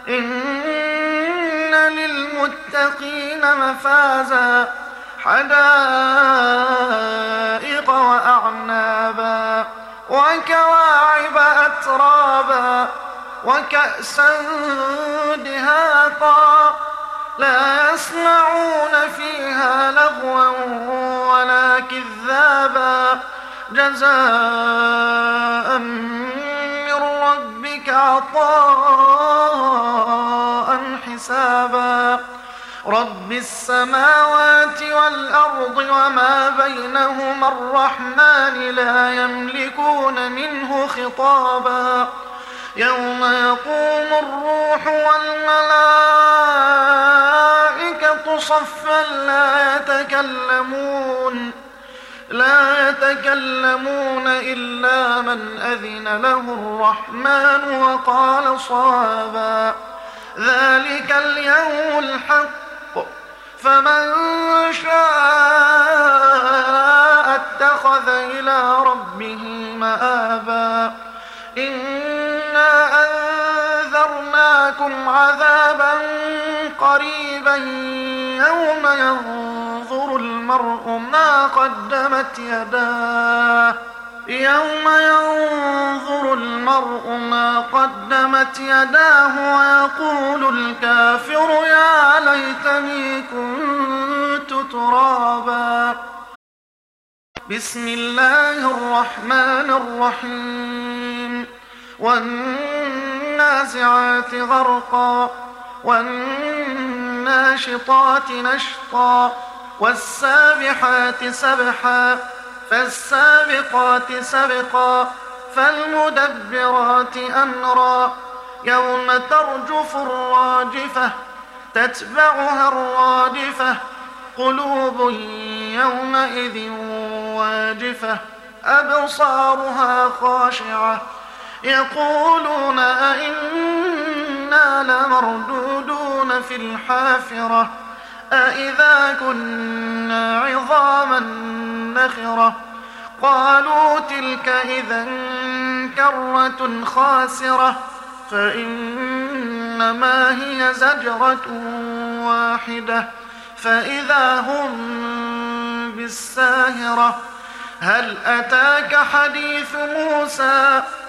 إن للمتقين مفازا حدائق وأعنابا وكواعب أترابا وكأسا دهاقا لا يسمعون فيها لغوا ولا كذابا جزاء من ربك عطاء حسابا رب السماوات والأرض وما بينهما الرحمن لا يملكون منه خطابا يوم يقوم الروح والملائكة صفا لا يتكلمون إلا من أذن له الرحمن وقال صوابا ذلك اليوم الحق فمن شاء اتخذ إلى ربه مآبا إنا أنذرناكم عذابا قريبا يوم ينظر المرء ما قدمت يداه ويقول الكافر يا ليتني كنت ترابا بسم الله الرحمن الرحيم والنازعات غرقا والناشطات نشطا والسابحات سبحا فالسابقات سبقا فالمدبرات أمرا يوم ترجف الراجفة تتبعها الرادفة قلوب يومئذ واجفة أبصارها خاشعة يقولون أئنا لمردودون في الحافرة أئذا كنا عظاما نخرة قالوا تلك إذا كرة خاسرة فإنما هي زجرة واحدة فإذا هم بالساهرة هل أتاك حديث موسى